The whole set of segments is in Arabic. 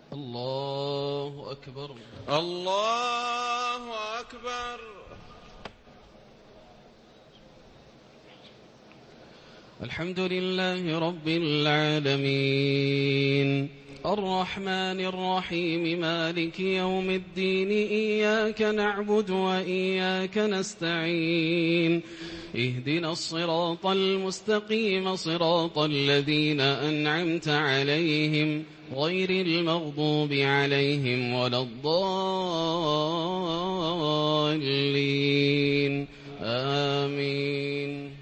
الله أكبر. الله أكبر. الحمد لله رب العالمين الرحمن الرحيم مالك يوم الدين إياك نعبد وإياك نستعين اهدنا الصراط المستقيم صراط الذين أنعمت عليهم غير المغضوب عليهم ولا الضالين آمين.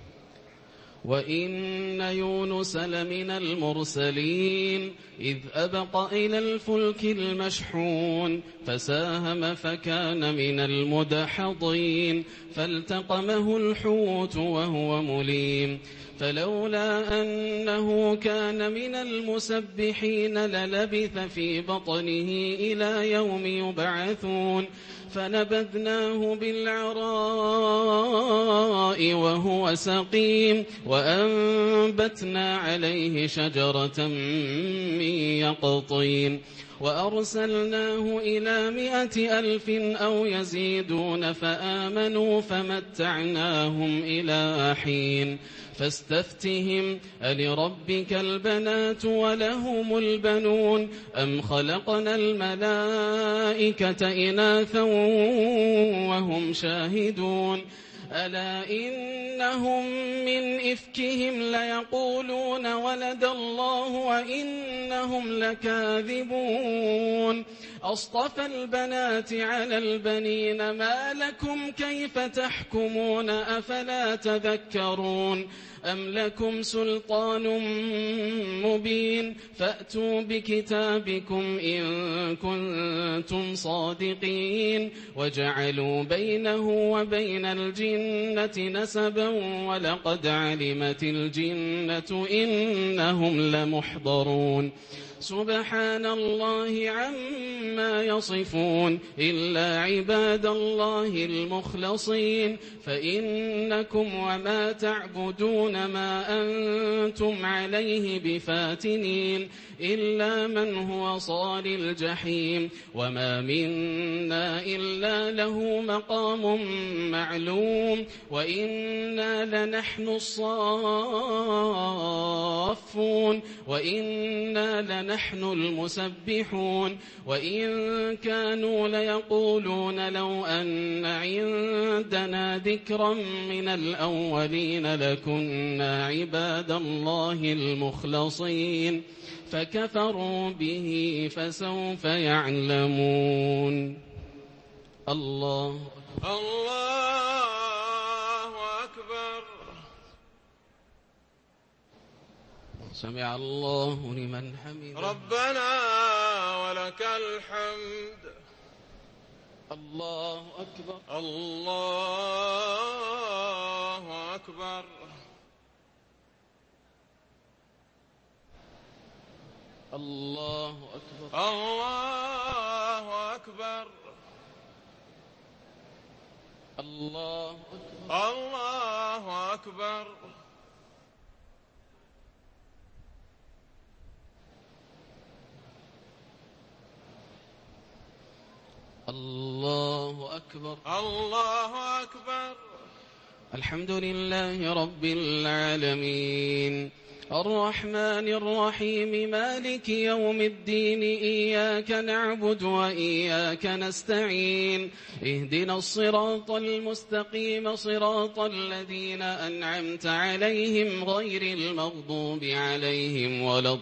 وإن يونس لمن المرسلين إذ أبق إلى الفلك المشحون فساهم فكان من المدحضين فالتقمه الحوت وهو مليم فلولا أنه كان من المسبحين للبث في بطنه إلى يوم يبعثون فنبذناه بالعراء وهو سقيم وأنبتنا عليه شجرة من يقطين وأرسلناه إلى 100,000 أو يزيدون فآمنوا فمتعناهم إلى حين فاستفتهم ألربك البنات ولهم البنون أم خلقنا الملائكة إناثا وهم شاهدون ألا إنهم من إفكهم ليقولون ولد الله وإنهم لكاذبون أصطفى البنات على البنين ما لكم كيف تحكمون أفلا تذكرون أم لكم سلطان مبين فأتوا بكتابكم إن كنتم صادقين وجعلوا بينه وبين الجنة نسبا ولقد علمت الجنة إنهم لمحضرون سبحان الله عما يصفون إلا عباد الله المخلصين فإنكم وما تعبدون ما أنتم عليه بفاتنين إلا من هو صال الجحيم وما منا إلا له مقام معلوم وإنا لنحن الصافون وإنا لنحن المسبحون وإن كانوا ليقولون لو أن عندنا ذكرا من الأولين لكنا عباد الله المخلصين فكفروا به فسوف يعلمون. الله أكبر. سمع الله لمن حمده ربنا ولك الحمد. الله أكبر. الله أكبر. الله أكبر. الله أكبر. الله أكبر. الله أكبر. الله أكبر. الله أكبر. الحمد لله رب العالمين الرحمن الرحيم مالك يوم الدين إياك نعبد وإياك نستعين اهدنا الصراط المستقيم صراط الذين أنعمت عليهم غير المغضوب عليهم ولا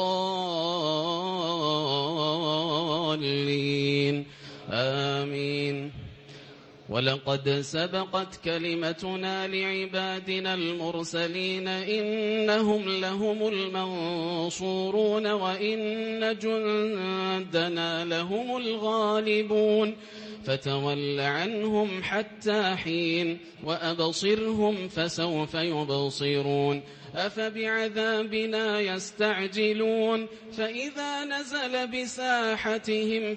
الضالين آمين. ولقد سبقت كلمتنا لعبادنا المرسلين إنهم لهم المنصورون وإن جندنا لهم الغالبون فتول عنهم حتى حين وأبصرهم فسوف يبصرون أفبعذابنا يستعجلون فإذا نزل بساحتهم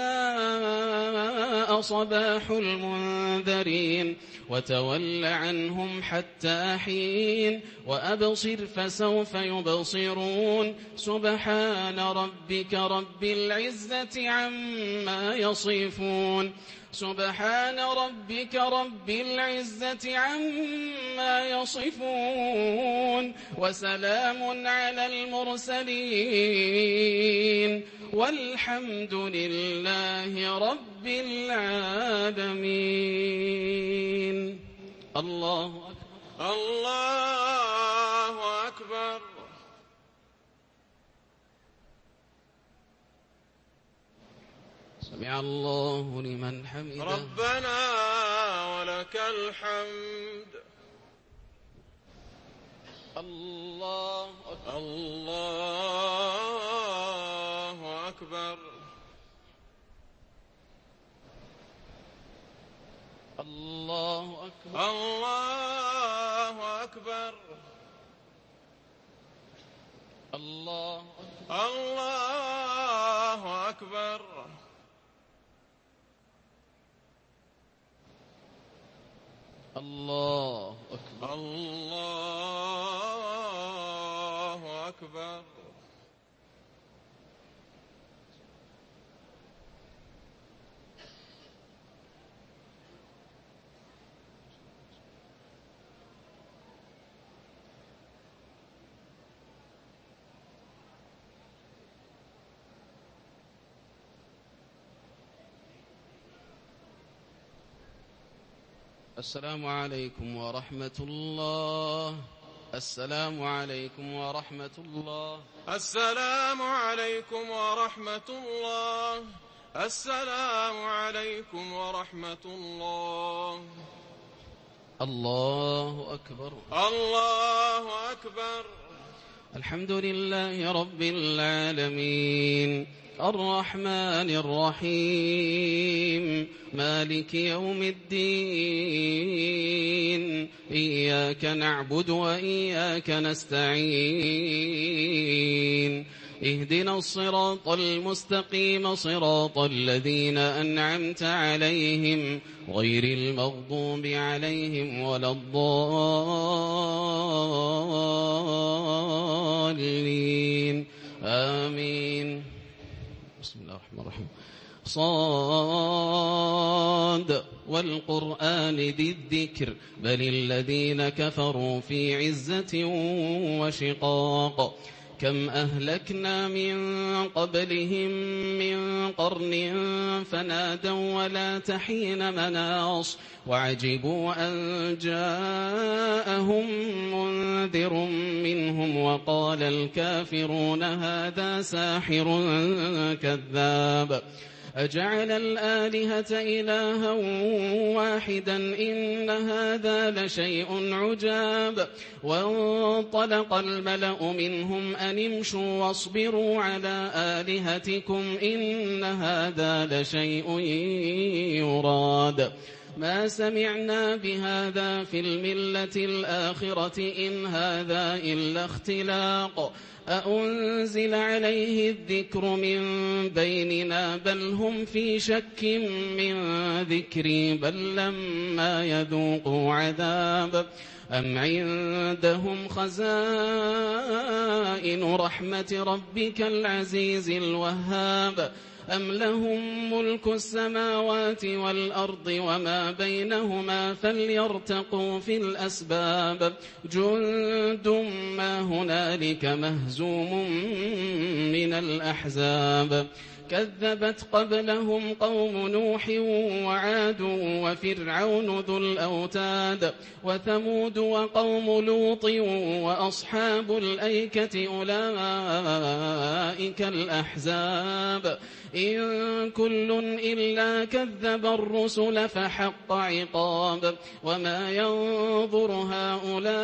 فساء صباح المنذرين وتول عنهم حتى حين وأبصر فسوف يبصرون سبحان ربك رب العزة عما يصفون سبحان ربك رب العزة عما يصفون وسلام على المرسلين والحمد لله رب العالمين. الله أكبر. الله أكبر. سمع الله لمن حمده. ربنا ولك الحمد. الله أكبر. الله أكبر. الله أكبر. الله أكبر. الله أكبر. الله أكبر. الله أكبر. السلام عليكم ورحمة الله. السلام عليكم ورحمة الله. السلام عليكم ورحمة الله. السلام عليكم ورحمة الله. الله أكبر. الله أكبر. الحمد لله رب العالمين الرحمن الرحيم مالك يوم الدين إياك نعبد وإياك نستعين اهدنا الصراط المستقيم صراط الذين أنعمت عليهم غير المغضوب عليهم ولا الضالين آمين. بسم الله الرحمن الرحيم. صاد والقرآن ذي الذكر بل الذين كفروا في عزة وشقاق كم أهلكنا من قبلهم من قرن فنادوا ولا تحين مناص وعجبوا أن جاءهم منذر منهم وقال الكافرون هذا ساحر كذاب أجعل الآلهة إلها واحدا إن هذا لشيء عجاب وانطلق الملأ منهم أن امشوا واصبروا على آلهتكم إن هذا لشيء يراد ما سمعنا بهذا في الملة الآخرة إن هذا إلا اختلاق أأنزل عليه الذكر من بيننا بل هم في شك من ذكري بل لما يذوقوا عذاب أم عندهم خزائن رحمة ربك العزيز الوهاب أم لهم ملك السماوات والأرض وما بينهما فليرتقوا في الأسباب جند ما هنالك مهزوم من الأحزاب كذبت قبلهم قوم نوح وعاد وفرعون ذو الأوتاد وثمود وقوم لوط وأصحاب الأيكة أولئك الأحزاب إن كل إلا كذب الرسل فحق عقاب وما ينظر هؤلاء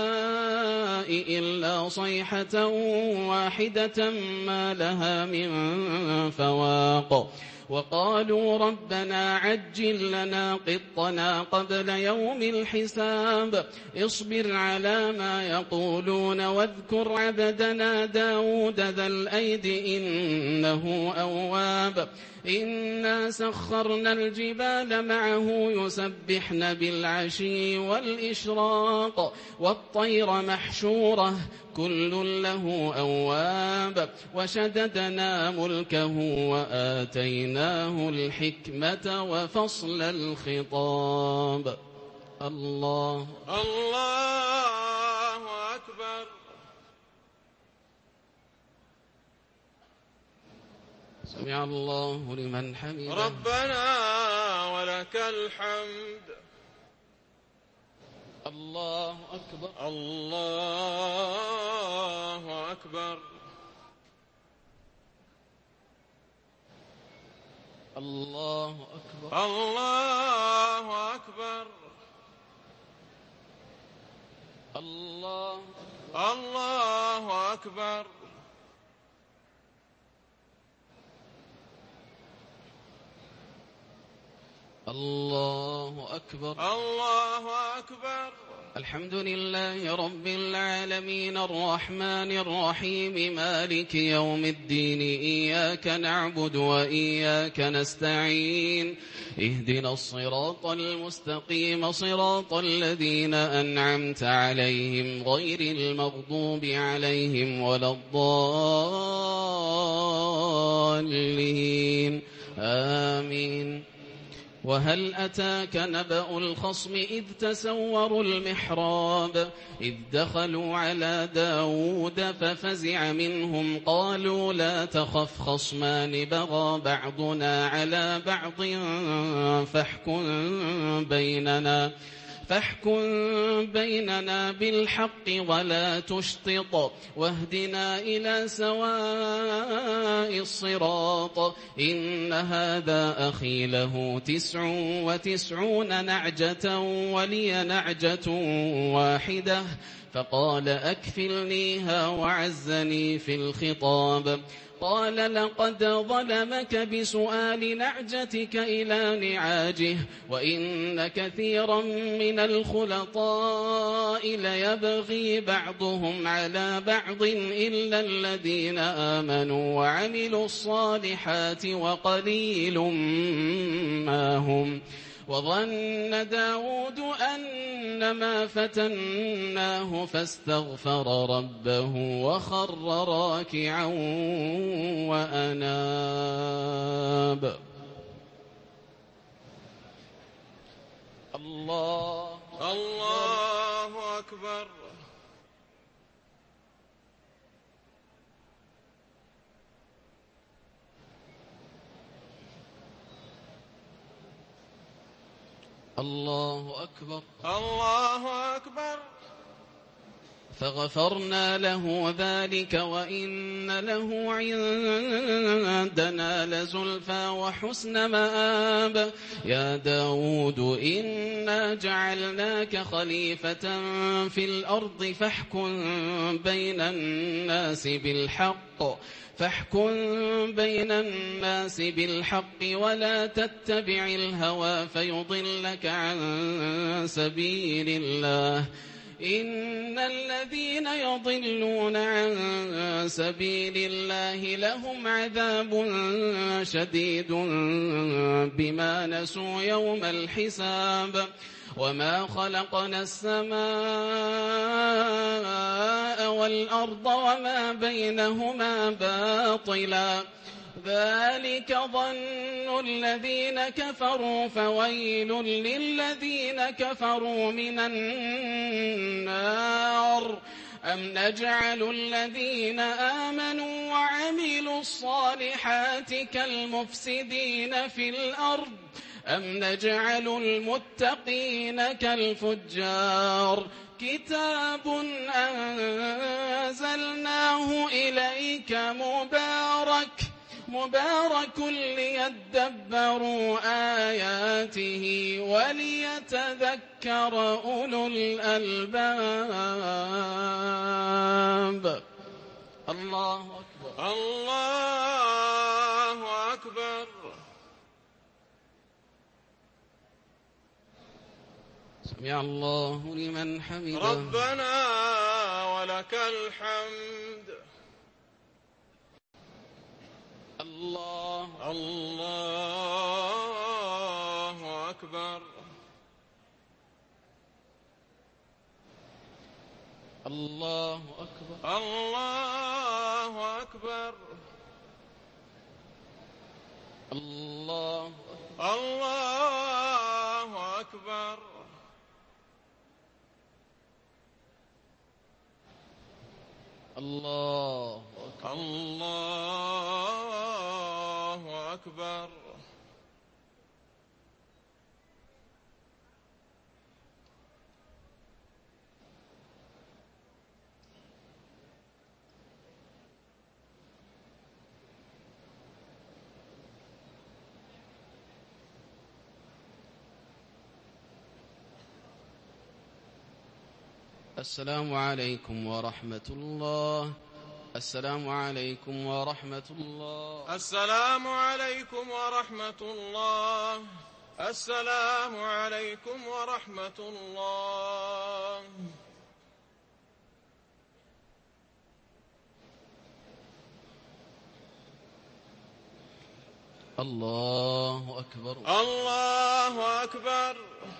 إلا صيحة واحدة ما لها من فواق وقالوا ربنا عجل لنا قطنا قبل يوم الحساب اصبر على ما يقولون واذكر عبدنا داود ذا الأيد إنه أواب إنا سخرنا الجبال معه يسبحن بالعشي والإشراق والطير محشورة كل له أواب وشددنا ملكه وآتيناه الحكمة وفصل الخطاب. الله أكبر. سمع الله لمن حمده. ربنا ولك الحمد. الله أكبر. الله أكبر. الله أكبر. الله أكبر. الله أكبر. الله أكبر. الله أكبر. الحمد لله رب العالمين الرحمن الرحيم مالك يوم الدين إياك نعبد وإياك نستعين اهدنا الصراط المستقيم صراط الذين أنعمت عليهم غير المغضوب عليهم ولا الضالين آمين. وهل أتاك نبأ الخصم إذ تسوروا المحراب إذ دخلوا على داود ففزع منهم قالوا لا تخف خصمان بغى بعضنا على بعض فاحكم بيننا بالحق ولا تشطط واهدنا إلى سواء الصراط إن هذا أخي له 99 نعجة ولي نعجة واحدة فقال أكفلنيها وعزني في الخطاب قال لقد ظلمك بسؤال نعجتك إلى نعاجه وإن كثيرا من الخلطاء ليبغي بعضهم على بعض إلا الذين آمنوا وعملوا الصالحات وقليل ما هم وظن داود أنما فتناه فاستغفر ربه وخر راكعا وأناب. الله أكبر. الله أكبر. الله أكبر. فغفرنا له ذلك وإن له عندنا لزلفى وحسن مآب. يا داود إنا جعلناك خليفة في الأرض فاحكم بين الناس بالحق ولا تتبع الهوى فيضلك عن سبيل الله إن الذين يضلون عن سبيل الله لهم عذاب شديد بما نسوا يوم الحساب. وما خلقنا السماء والأرض وما بينهما باطلا ذلك ظن الذين كفروا فويل للذين كفروا من النار. أم نجعل الذين آمنوا وعملوا الصالحات كالمفسدين في الأرض أم نجعل المتقين كالفجار. كتاب أنزلناه إليك مبارك ليدبروا آياته وليتذكر أولو الألباب. الله أكبر. الله أكبر. سمع الله لمن حمده. ربنا ولك الحمد. الله الله أكبر. الله أكبر. الله أكبر. الله الله أكبر. الله أكبر. الله أكبر. السلام عليكم ورحمة الله. السلام عليكم ورحمة الله. السلام عليكم ورحمة الله. السلام عليكم ورحمة الله. الله أكبر. الله أكبر.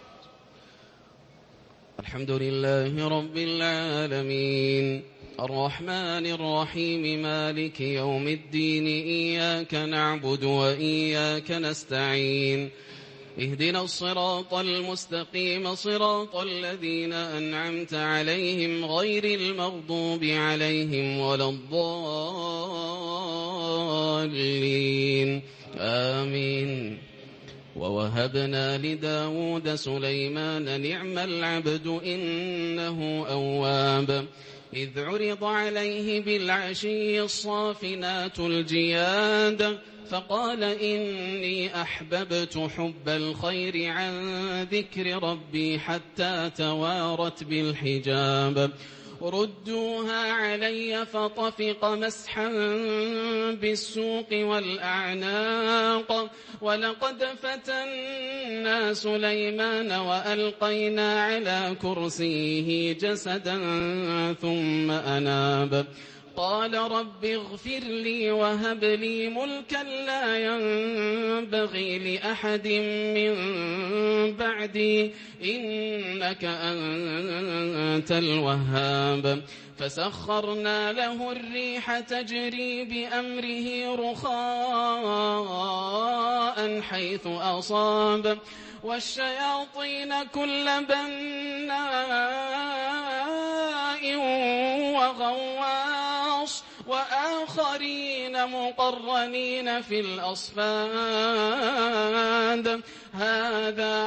الحمد لله رب العالمين الرحمن الرحيم مالك يوم الدين إياك نعبد وإياك نستعين اهدنا الصراط المستقيم صراط الذين أنعمت عليهم غير المغضوب عليهم ولا الضالين آمين. ووهبنا لداود سليمان نعم العبد إنه أواب إذ عرض عليه بالعشي الصافنات الجياد فقال إني أحببت حب الخير عن ذكر ربي حتى توارت بالحجاب ردوها علي فطفق مسحا بالسوق والأعناق ولقد فتنا سليمان وألقينا على كرسيه جسدا ثم أناب قال رب اغفر لي وهب لي ملكا لا ينبغي لأحد من بعدي إنك أنت الوهاب فسخرنا له الريح تجري بأمره رخاء حيث أصاب والشياطين كل بناء وغواص وآخرين مقرنين في الأصفاد هذا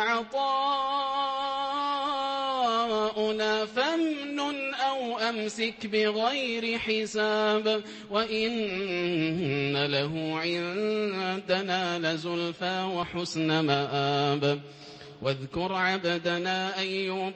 عطاؤنا فامنن أو أمسك بغير حساب وإن له عندنا لزلفى وحسن مآب واذكر عبدنا أيوب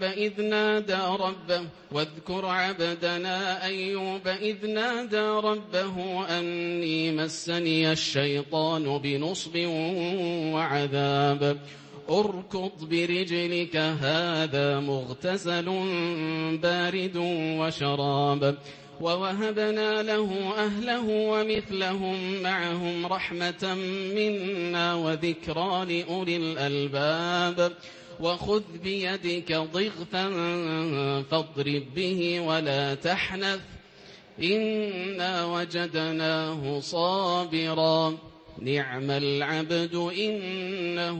إذ نادى ربه أني مسني الشيطان بنصب وعذاب اركض برجلك هذا مغتسل بارد وشراب ووهبنا له أهله ومثلهم معهم رحمة منا وذكرى لأولي الألباب وخذ بيدك ضغثا فاضرب به ولا تحنث إنا وجدناه صابرا نعم العبد إنه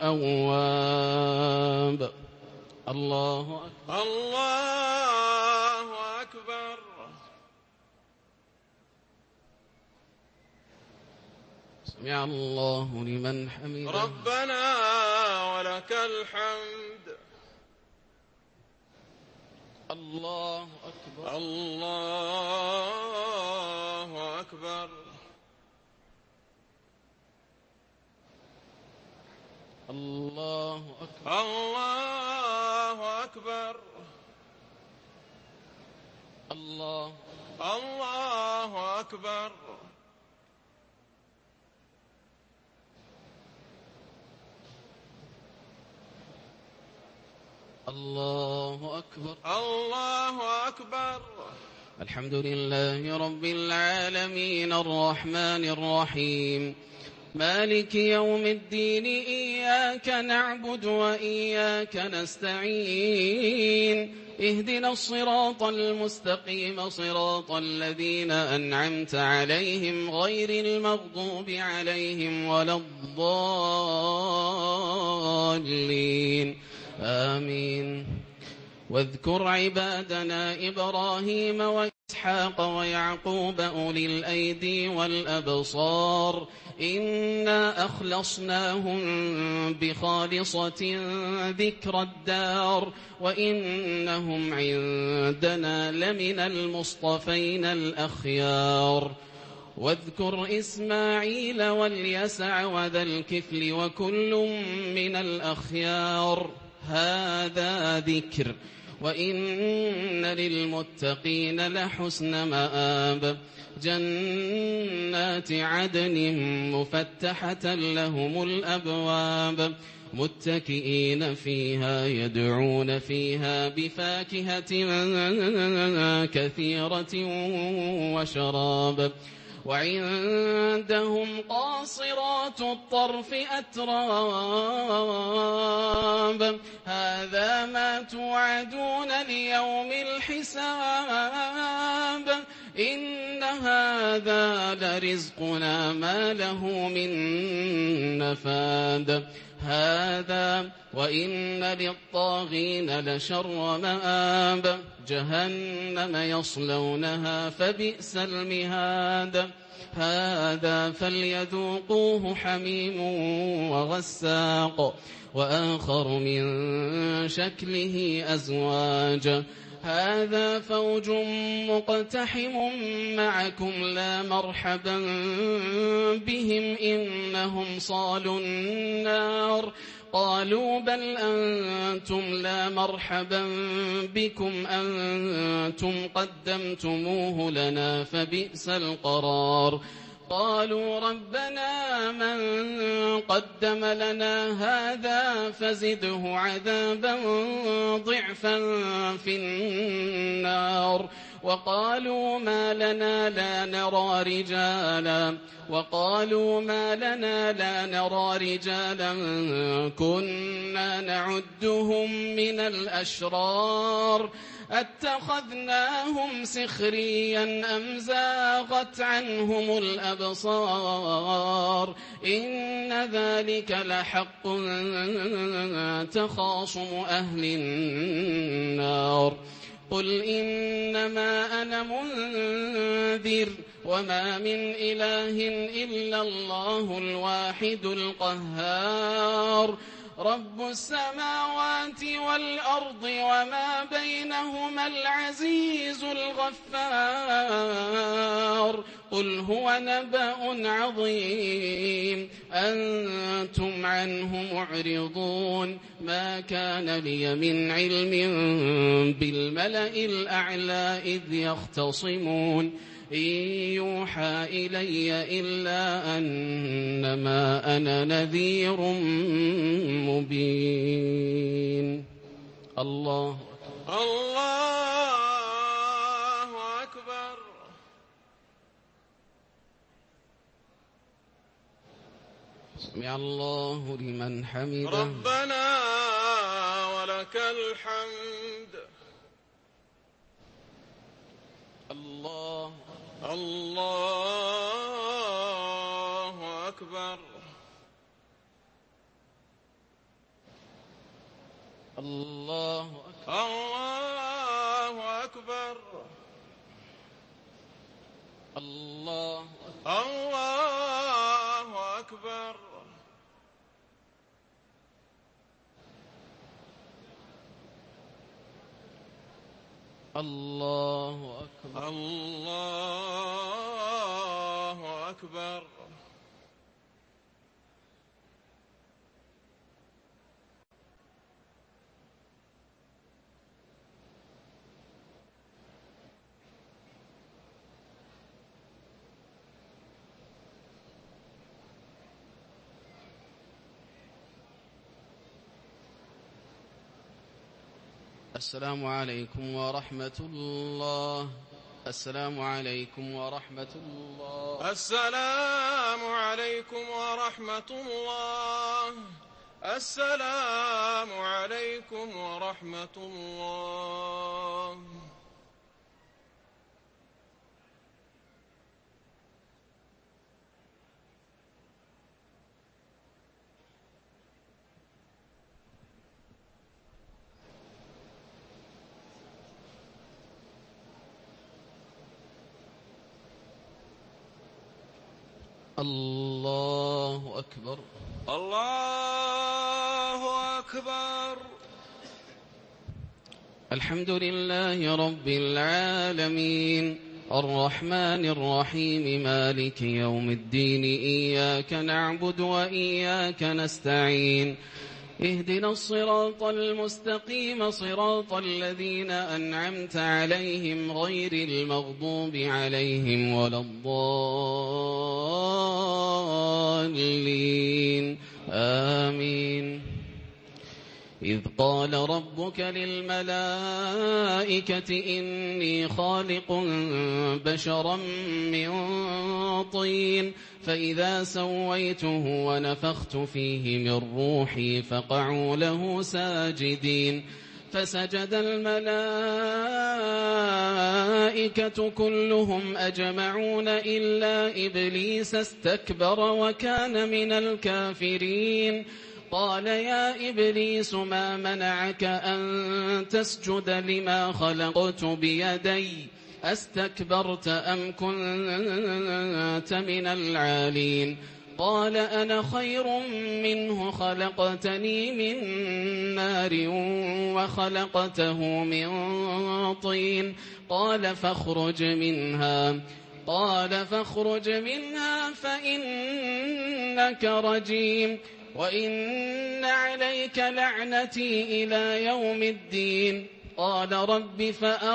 أواب. الله أكبر. الله أكبر. سمع الله لمن حمده. ربنا ولك الحمد. الله أكبر. الله أكبر. الله أكبر. الله أكبر. الله أكبر. الله أكبر. الله أكبر. الحمد لله رب العالمين الرحمن الرحيم مالك يوم الدين إياك نعبد وإياك نستعين اهدنا الصراط المستقيم صراط الذين أنعمت عليهم غير المغضوب عليهم ولا الضالين آمين. واذكر عبادنا إبراهيم وإسحاق ويعقوب أولي الأيدي والأبصار إنا أخلصناهم بخالصة ذكر الدار وإنهم عندنا لمن المصطفين الأخيار. واذكر إسماعيل واليسع وذا الكفل وكل من الأخيار هذا ذكر وإن للمتقين لحسن مآب جنات عدن مفتحة لهم الأبواب متكئين فيها يدعون فيها بفاكهة كثيرة وشراب وعندهم قاصرات الطرف أتراب هذا ما توعدون ليوم الحساب إن هذا لرزقنا ما له من نفاد هذا وإن للطاغين لشر مآب جهنم يصلونها فبئس المهاد هذا فليذوقوه حميم وغساق وآخر من شكله أزواج هذا فوج مقتحم معكم لا مرحبا بهم إنهم صالوا النار قالوا بل أنتم لا مرحبا بكم أنتم قدمتموه لنا فبئس القرار قالوا ربنا من قدم لنا هذا فزده عذابا ضعفا في النار وقالوا ما لنا لا نرى رجالا كنا نعدهم من الأشرار أتخذناهم سخريا أم زاغت عنهم الأبصار إن ذلك لحق تخاصم أهل النار قل إنما أنا منذر وما من إله إلا الله الواحد القهار رب السماوات والأرض وما بينهما العزيز الغفار قل هو نبأ عظيم أنتم عنه معرضون ما كان لي من علم بالملأ الأعلى إذ يختصمون إن يوحى إلي إلا أنما أنا نذير مبين الله أكبر. سمع الله لمن حمده ربنا ولك الحمد. الله أكبر. الله أكبر. الله أكبر. الله أكبر. الله أكبر. السلام عليكم ورحمة الله. السلام عليكم ورحمة الله. السلام عليكم ورحمة الله. السلام عليكم ورحمة الله. الله أكبر. الله أكبر. الحمد لله رب العالمين الرحمن الرحيم مالك يوم الدين إياك نعبد وإياك نستعين اهدنا الصراط المستقيم صراط الذين أنعمت عليهم غير المغضوب عليهم ولا الضالين آمين. إذ قال ربك للملائكة إني خالق بشرا من طين فإذا سويته ونفخت فيه من روحي فقعوا له ساجدين فسجد الملائكة كلهم أجمعون إلا إبليس استكبر وكان من الكافرين. قال يا إبليس ما منعك أن تسجد لما خلقت بيدي أستكبرت أم كنت من العالين؟ قال أنا خير منه خلقتني من نار وخلقته من طين قال فاخرج منها فإنك رجيم وإن عليك لعنتي إلى يوم الدين. قال رب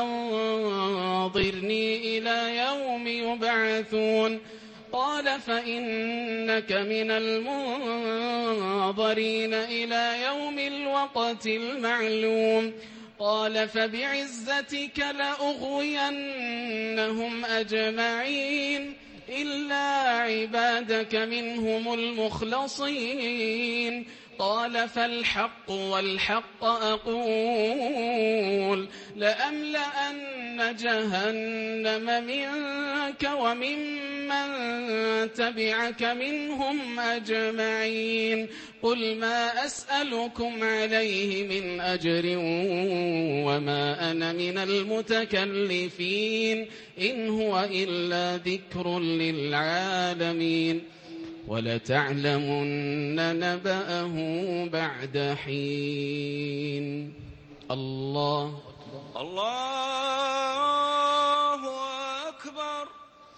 فأنظرني إلى يوم يبعثون. قال فإنك من المنظرين إلى يوم الوقت المعلوم. قال فبعزتك لأغوينهم أجمعين إلا عبادك منهم المخلصين. قال فالحق والحق أقول لأملأن جهنم منك وممن تبعك منهم أجمعين. قل ما أسألكم عليه من أجر وما أنا من المتكلفين إن هو إلا ذكر للعالمين ولتعلمن نبأه بعد حين. الله أكبر. الله أكبر.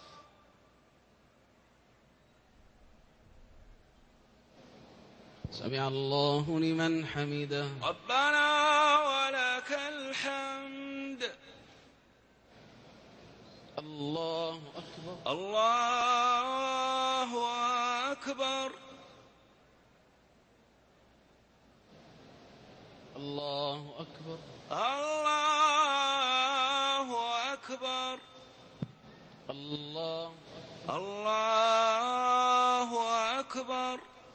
سمع الله لمن حمده. ربنا ولك الحمد. الله أكبر. الله أكبر. الله أكبر. الله أكبر. الله أكبر.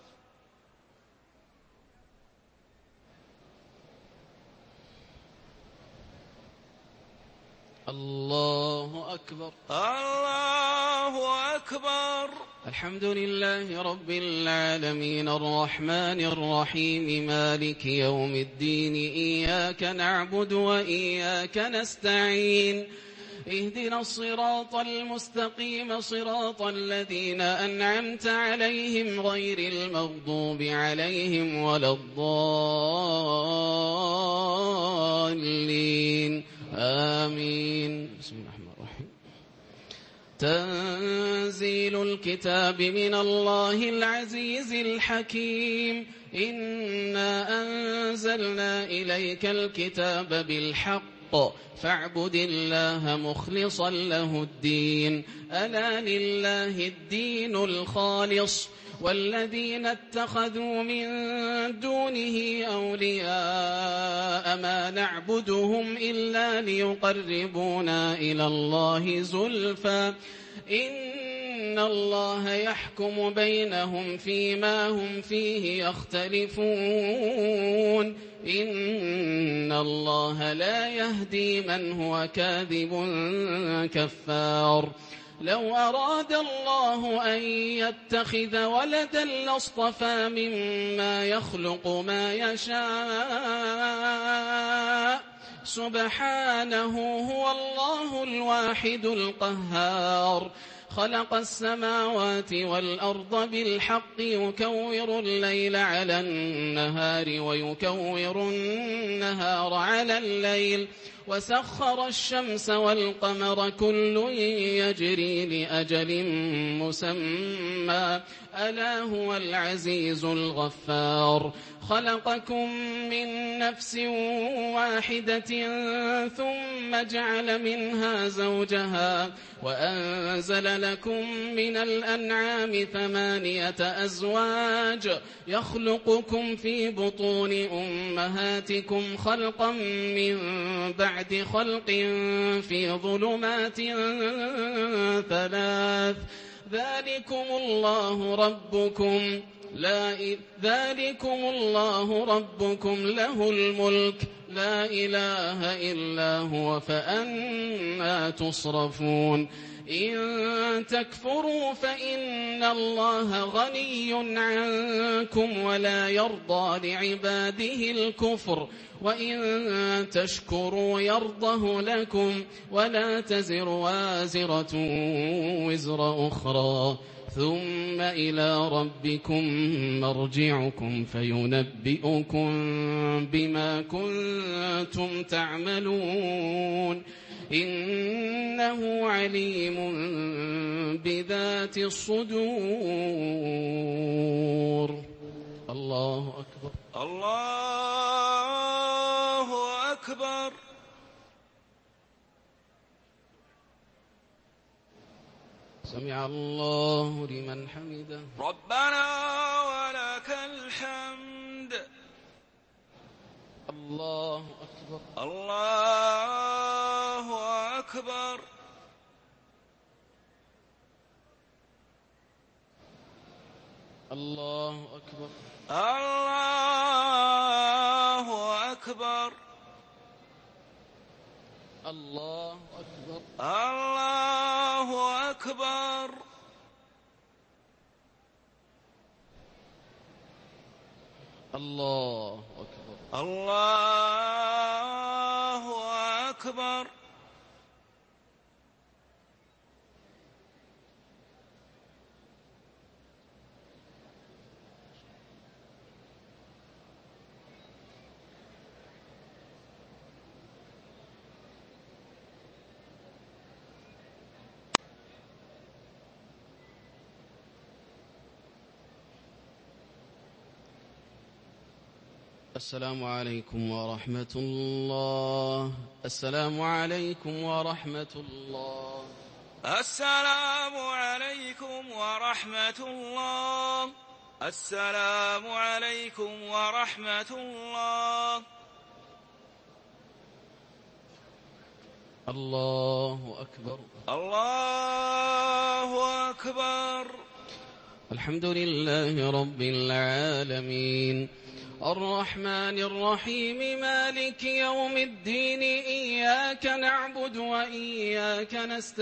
الله أكبر. الله أكبر. الحمد لله رب العالمين الرحمن الرحيم مالك يوم الدين إياك نعبد وإياك نستعين اهدنا الصراط المستقيم صراط الذين أنعمت عليهم غير المغضوب عليهم ولا الضالين آمين. بسم الله الرحمن الرحيم. تنزيل الكتاب من الله العزيز الحكيم إنا أنزلنا إليك الكتاب بالحق بالحق فاعبد الله مخلصا له الدين ألا لله الدين الخالص والذين اتخذوا من دونه أولياء ما نعبدهم إلا ليقربونا إلى الله زلفى إن الله يحكم بينهم فيما هم فيه يختلفون إن الله لا يهدي من هو كاذب كفار لو أراد الله أن يتخذ ولدا لاصطفى مما يخلق ما يشاء سبحانه هو الله الواحد القهار خلق السماوات والأرض بالحق يكور الليل على النهار ويكور النهار على الليل وسخر الشمس والقمر كل يجري لأجل مسمى ألا هو العزيز الغفار خلقكم من نفس واحدة ثم جعل منها زوجها وأنزل لكم من الأنعام 8 أزواج يخلقكم في بطون أمهاتكم خلقا من بعد خلق في ظلمات 3 ذلكم الله ربكم له الملك لا إله إلا هو فأنى تصرفون إن تكفروا فإن الله غني عنكم ولا يرضى لعباده الكفر وإن تشكروا يرضه لكم ولا تزر وازرة وزر أخرى ثم إلى ربكم مرجعكم فينبئكم بما كنتم تعملون إنه عليم بذات الصدور الله أكبر الله أكبر سمع الله لمن حمده ربنا ولك الحمد الله أكبر الله أكبر الله أكبر الله أكبر الله أكبر الله أكبر الله أكبر الله أكبر السلام عليكم ورحمة الله السلام عليكم ورحمة الله السلام عليكم ورحمة الله السلام عليكم ورحمة الله الله أكبر الله أكبر الحمد لله رب العالمين الرحمن الرحيم مالك يوم الدين إياك نعبد وإياك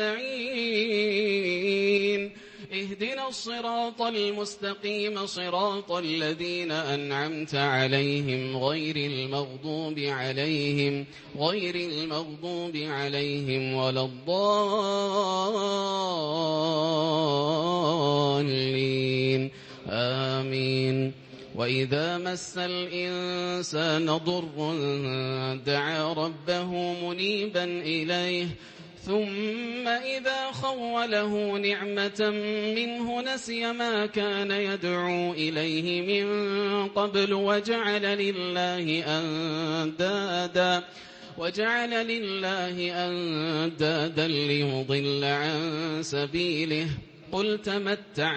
نستعين اهدنا الصراط المستقيم صراط الذين أنعمت عليهم غير المغضوب عليهم ولا الضالين آمين وإذا مس الإنسان ضر دعا ربه منيبا إليه ثم إذا خوله نعمة منه نسي ما كان يدعو إليه من قبل وجعل لله أندادا وجعل لله أندادا ليضل عن سبيله قل تمتع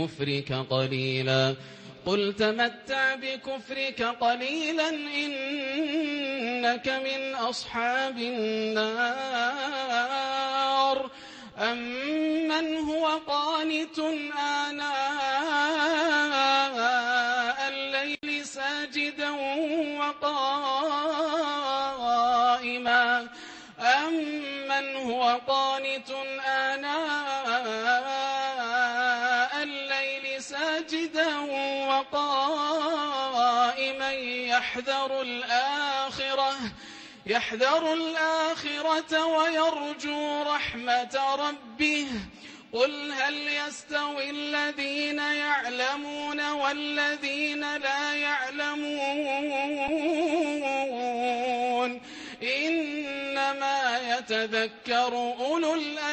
بكفرك قليلا إنك من أصحاب النار أمن هو قانت آناء الليل ساجدا وقائما يحذر الآخرة ويرجو رحمة ربه قل هل يستوي الذين يعلمون والذين لا يعلمون إنما يتذكر أولو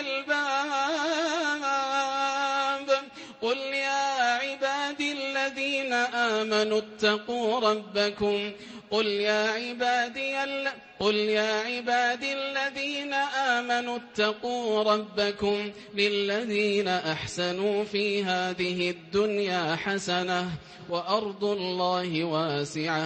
الألباب قل يا عبادي الذين آمنوا اتقوا ربكم قل يا عبادي الذين آمنوا اتقوا ربكم للذين أحسنوا في هذه الدنيا حسنة وأرض الله واسعة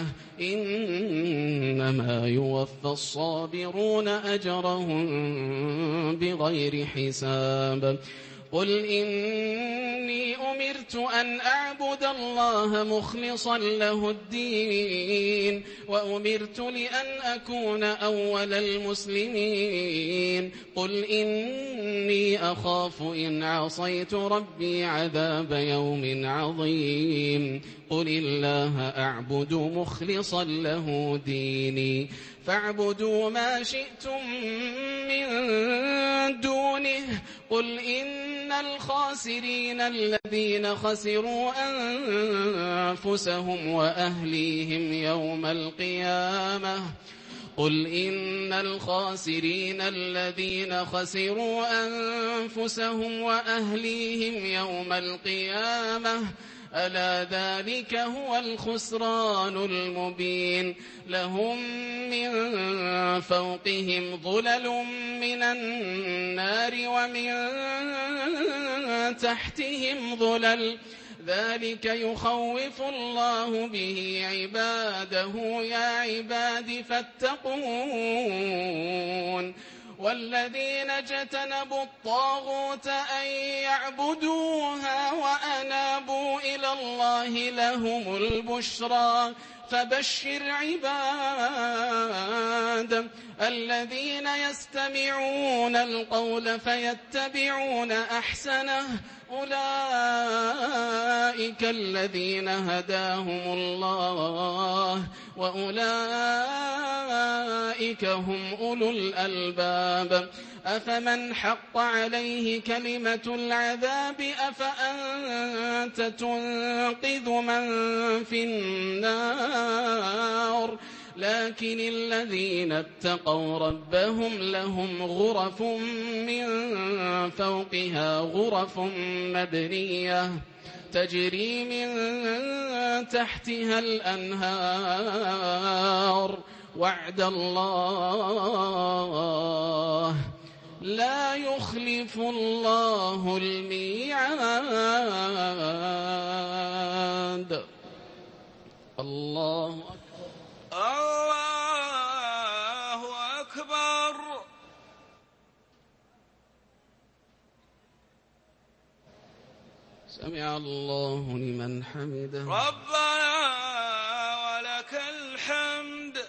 إنما يوفى الصابرون أجرهم بغير حساب قل إني أمرت أن أعبد الله مخلصا له الدين وأمرت لأن أكون أول المسلمين قل إني أخاف إن عصيت ربي عذاب يوم عظيم قل الله أعبد مخلصا له ديني فاعبدوا ما شئتم من دونه قل إن الخاسرين الذين خسروا أنفسهم وأهليهم يوم القيامة قل إن الخاسرين الذين خسروا أنفسهم وأهليهم يوم القيامة ألا ذلك هو الخسران المبين لهم من فوقهم ظلل من النار ومن تحتهم ظلل ذلك يخوف الله به عباده يا عباد فاتقون والذين اجتنبوا الطاغوت أن يعبدوها وأنابوا إلى الله لهم البشرى فبشر عباد الذين يستمعون القول فيتبعون أحسنه أولئك الذين هداهم الله وأولئك هم أولو الألباب أفمن حق عليه كلمة العذاب أفأنت تنقذ من في النار لكن الذين اتقوا ربهم لهم غرف من فوقها غرف مبنية تجري من تحتها الأنهار وعد الله لا يخلف الله الميعاد الله أكبر الله أكبر سمع الله لمن حمده ربنا ولك الحمد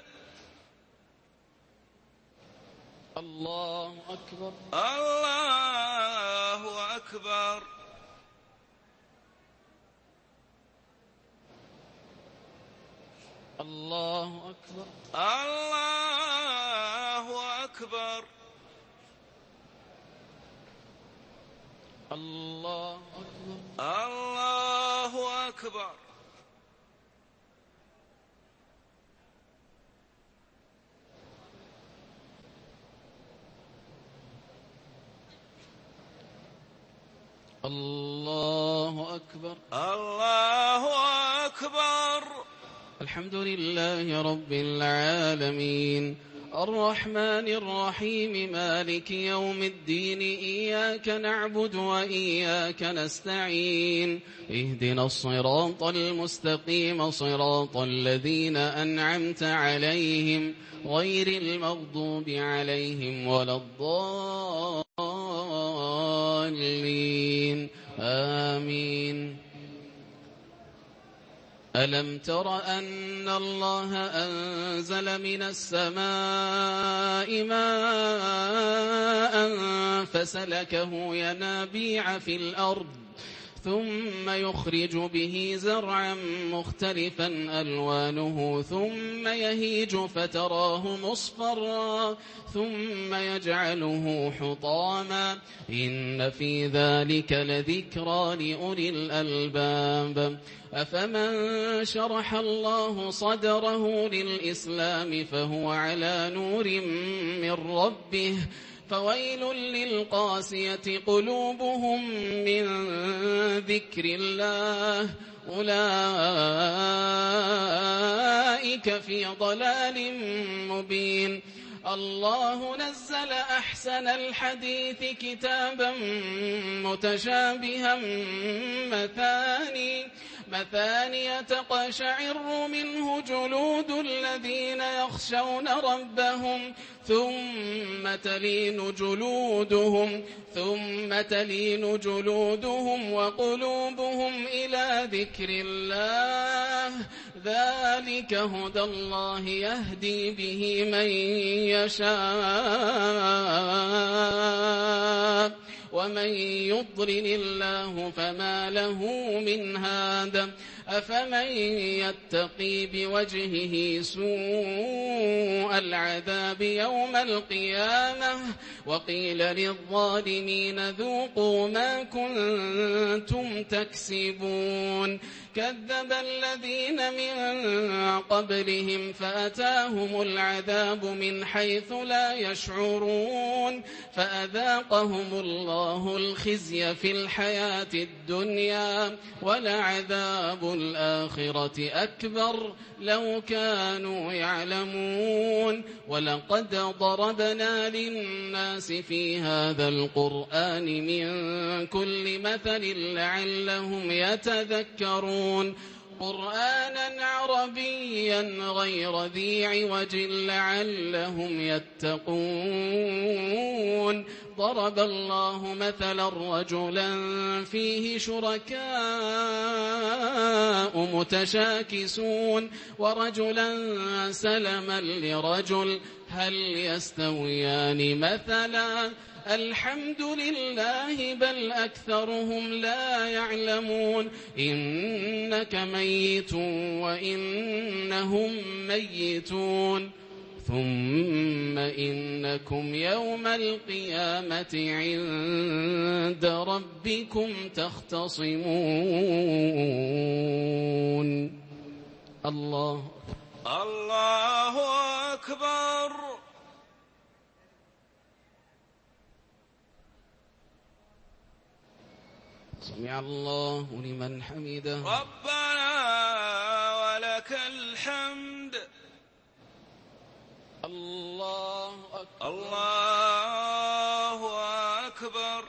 الله أكبر الله أكبر الله أكبر الله أكبر الله أكبر الله أكبر الله أكبر الله أكبر الحمد لله رب العالمين الرحمن الرحيم مالك يوم الدين إياك نعبد وإياك نستعين اهدنا الصراط المستقيم صراط الذين أنعمت عليهم غير المغضوب عليهم ولا الضالين آمين. ألم تر أن الله أنزل من السماء ماء فسلكه ينابيع في الأرض ثم يخرج به زرعا مختلفا ألوانه ثم يهيج فتراه مصفرا ثم يجعله حطاما إن في ذلك لذكرى لأولي الألباب. أفمن شرح الله صدره للإسلام فهو على نور من ربه فويل للقاسية قلوبهم من ذكر الله أولئك في ضلال مبين. الله نزل أحسن الحديث كتابا متشابها مثاني تقشعر منه جلود الذين يخشون ربهم ثم تلين جلودهم وقلوبهم إلى ذكر الله ذلك هدى الله يهدي به من يشاء ومن يضلل الله فما له من هاد. أفمن يتقي بوجهه سوء العذاب يوم القيامة وقيل للظالمين ذوقوا ما كنتم تكسبون. كذب الذين من قبلهم فأتاهم العذاب من حيث لا يشعرون فأذاقهم الله الخزي في الحياة الدنيا ولعذاب الآخرة أكبر لو كانوا يعلمون. ولقد ضربنا للناس في هذا القرآن من كل مثل لعلهم يتذكرون قرآنا عربيا غير ذي عوج لعلهم يتقون. ضرب الله مثلا رجلا فيه شركاء متشاكسون ورجلا سلما لرجل هل يستويان مثلا الحمد لله بل أكثرهم لا يعلمون. إنك ميت وإنهم ميتون ثم إنكم يوم القيامة عند ربكم تختصمون. الله أكبر. سمع الله لمن حمده. ربنا ولك الحمد. الله أكبر. الله أكبر.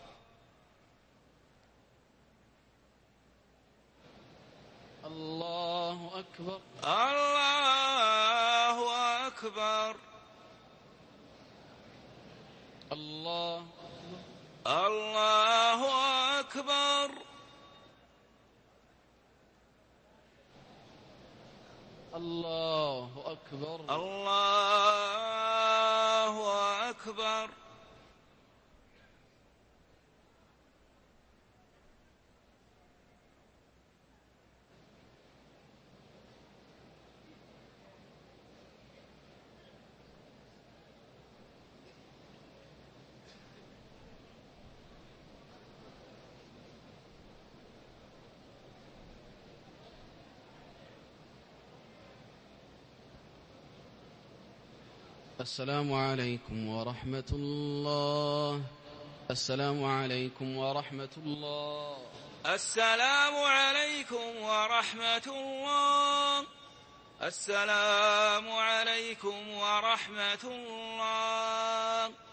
الله أكبر. الله أكبر. الله الله أكبر. الله أكبر. الله أكبر. السلام عليكم ورحمة الله. السلام عليكم ورحمة الله. السلام عليكم ورحمة الله. السلام عليكم ورحمة الله.